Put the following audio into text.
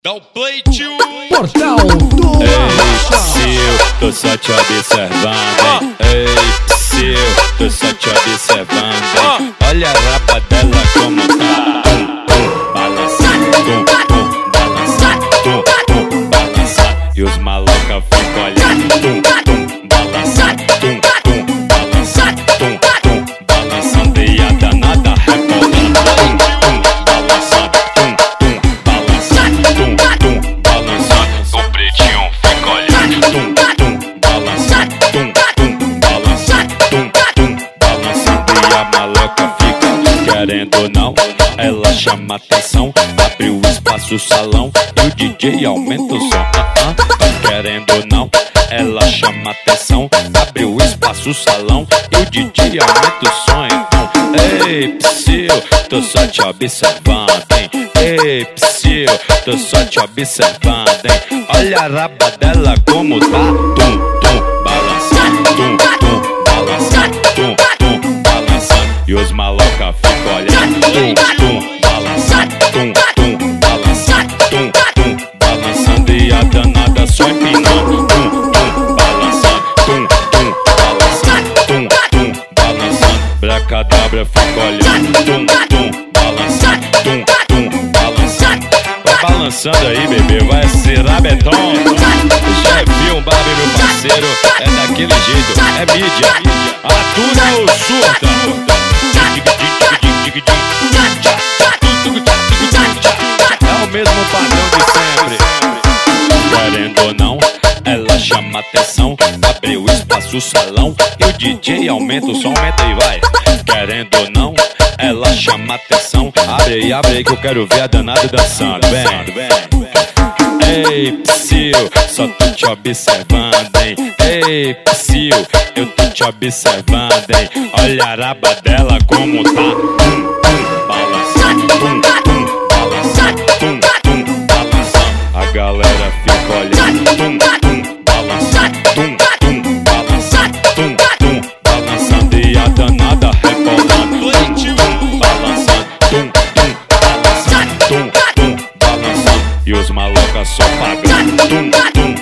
Dá o play, tio. Portal do Psyu, tô só te observando, hein? Ei, Psyu, tô só te observando, hein? Olha a rapa dela como tá. Balançando, balançando, balançando. E os maloca ficam olhando, balançando, balançando, balançando. E a danada rebolando, balançando, balançando, balançando. O pretinho fica olhando, balançando, balançando, balançando. E a maloca fica querendo ou não, ela chama atenção, abre o espaço, o salão e o DJ aumenta o som. Querendo ou não, ela chama atenção, abre o espaço, o salão e o DJ aumenta o som. Então, ei, Psyu, tô só te observando, hein? Ei, Psyu, tô só te observando, hein? Olha a raba dela como tá, balançando, balançando, balançando. E os maloca ficam olhando, balançando, balançando, balançando. E a danada só empinando, balançando, balançando, balançando. Bracadabra fica olhando, balançando, balançando. Vai balançando aí, bebê, vai ser rabetão. Já viu um Barbie, meu parceiro? É daquele jeito, é mídia. Atura ou surta? É o mesmo padrão de sempre. Querendo ou não, ela chama atenção, abre o espaço, o salão e o DJ aumenta o som, aumenta e vai. Querendo ou não, ela chama atenção, abre aí que eu quero ver a danada dançando. Vem. Ei, Psyu, só tô te observando, hein? Ei, Psyu, eu tô te observando, hein? Olha a raba dela como tá, balançando, balançando, balançando. A galera fica olhando, balançando, balançando, balançando. E a danada rebolando, balançando, balançando, balançando. E os maloca só pagando,